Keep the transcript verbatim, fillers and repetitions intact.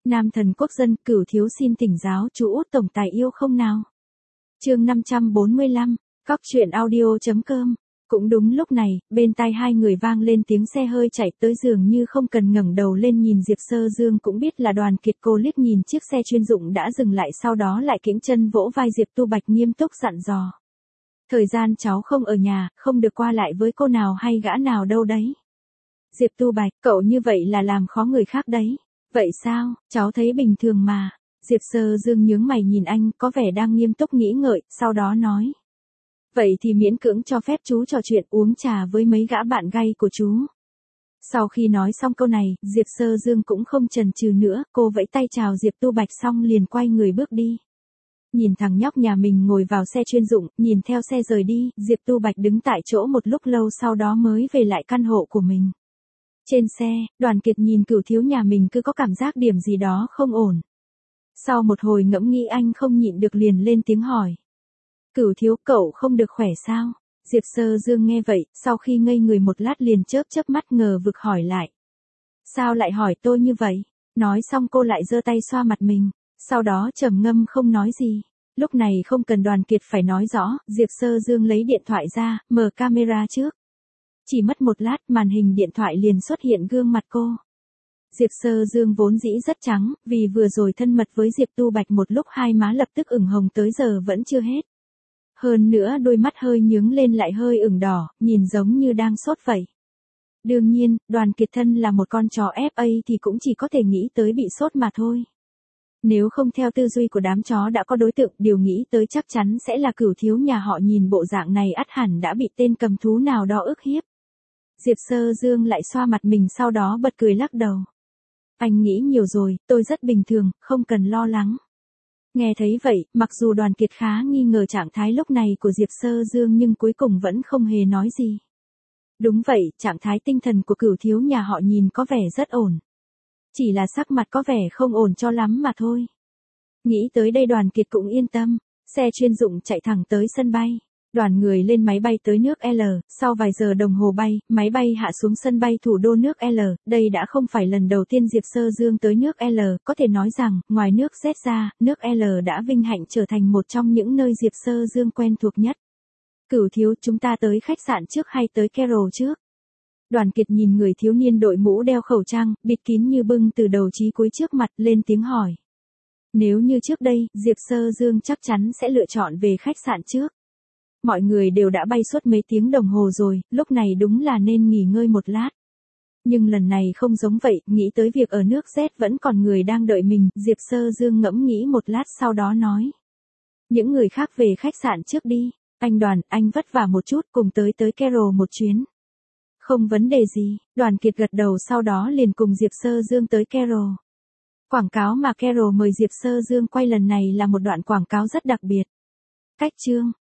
Nam thần quốc dân, Cửu thiếu xin thỉnh giáo chú út tổng tài yêu không nào. Chương năm trăm bốn mươi lăm, Cóc truyện audio chấm com. Cũng đúng lúc này, bên tai hai người vang lên tiếng xe hơi chạy tới, dường như không cần ngẩng đầu lên nhìn Diệp Sơ Dương cũng biết là Đoàn Kiệt. Cô liếc nhìn chiếc xe chuyên dụng đã dừng lại, sau đó lại kiễng chân vỗ vai Diệp Tu Bạch nghiêm túc dặn dò. Thời gian cháu không ở nhà, không được qua lại với cô nào hay gã nào đâu đấy. Diệp Tu Bạch, cậu như vậy là làm khó người khác đấy. Vậy sao, cháu thấy bình thường mà. Diệp Sơ Dương nhướng mày nhìn anh, có vẻ đang nghiêm túc nghĩ ngợi, sau đó nói. Vậy thì miễn cưỡng cho phép chú trò chuyện uống trà với mấy gã bạn gay của chú. Sau khi nói xong câu này, Diệp Sơ Dương cũng không chần chừ nữa, cô vẫy tay chào Diệp Tu Bạch xong liền quay người bước đi. Nhìn thằng nhóc nhà mình ngồi vào xe chuyên dụng, nhìn theo xe rời đi, Diệp Tu Bạch đứng tại chỗ một lúc lâu sau đó mới về lại căn hộ của mình. Trên xe, Đoàn Kiệt nhìn Cửu thiếu nhà mình cứ có cảm giác điểm gì đó không ổn. Sau một hồi ngẫm nghĩ anh không nhịn được liền lên tiếng hỏi. Cửu thiếu, cậu không được khỏe sao? Diệp Sơ Dương nghe vậy, sau khi ngây người một lát liền chớp chớp mắt ngờ vực hỏi lại. Sao lại hỏi tôi như vậy? Nói xong cô lại giơ tay xoa mặt mình, sau đó trầm ngâm không nói gì. Lúc này không cần Đoàn Kiệt phải nói rõ, Diệp Sơ Dương lấy điện thoại ra, mở camera trước. Chỉ mất một lát, màn hình điện thoại liền xuất hiện gương mặt cô. Diệp Sơ Dương vốn dĩ rất trắng, vì vừa rồi thân mật với Diệp Tu Bạch một lúc hai má lập tức ửng hồng tới giờ vẫn chưa hết. Hơn nữa đôi mắt hơi nhướng lên lại hơi ửng đỏ, nhìn giống như đang sốt vậy. Đương nhiên, Đoàn Kiệt thân là một con chó ép a thì cũng chỉ có thể nghĩ tới bị sốt mà thôi. Nếu không theo tư duy của đám chó đã có đối tượng, điều nghĩ tới chắc chắn sẽ là Cửu thiếu nhà họ, nhìn bộ dạng này ắt hẳn đã bị tên cầm thú nào đó ức hiếp. Diệp Sơ Dương lại xoa mặt mình sau đó bật cười lắc đầu. Anh nghĩ nhiều rồi, tôi rất bình thường, không cần lo lắng. Nghe thấy vậy, mặc dù Đoàn Kiệt khá nghi ngờ trạng thái lúc này của Diệp Sơ Dương nhưng cuối cùng vẫn không hề nói gì. Đúng vậy, trạng thái tinh thần của Cửu thiếu nhà họ nhìn có vẻ rất ổn. Chỉ là sắc mặt có vẻ không ổn cho lắm mà thôi. Nghĩ tới đây Đoàn Kiệt cũng yên tâm, xe chuyên dụng chạy thẳng tới sân bay. Đoàn người lên máy bay tới nước L, sau vài giờ đồng hồ bay, máy bay hạ xuống sân bay thủ đô nước L, đây đã không phải lần đầu tiên Diệp Sơ Dương tới nước L, có thể nói rằng, ngoài nước Z ra, nước L đã vinh hạnh trở thành một trong những nơi Diệp Sơ Dương quen thuộc nhất. Cửu thiếu, chúng ta tới khách sạn trước hay tới Carol trước? Đoàn Kiệt nhìn người thiếu niên đội mũ đeo khẩu trang, bịt kín như bưng từ đầu chí cuối trước mặt, lên tiếng hỏi. Nếu như trước đây, Diệp Sơ Dương chắc chắn sẽ lựa chọn về khách sạn trước. Mọi người đều đã bay suốt mấy tiếng đồng hồ rồi, lúc này đúng là nên nghỉ ngơi một lát. Nhưng lần này không giống vậy, nghĩ tới việc ở nước Z vẫn còn người đang đợi mình, Diệp Sơ Dương ngẫm nghĩ một lát sau đó nói. Những người khác về khách sạn trước đi, anh Đoàn, anh vất vả một chút, cùng tới tới Carol một chuyến. Không vấn đề gì, Đoàn Kiệt gật đầu sau đó liền cùng Diệp Sơ Dương tới Carol. Quảng cáo mà Carol mời Diệp Sơ Dương quay lần này là một đoạn quảng cáo rất đặc biệt. Cách chương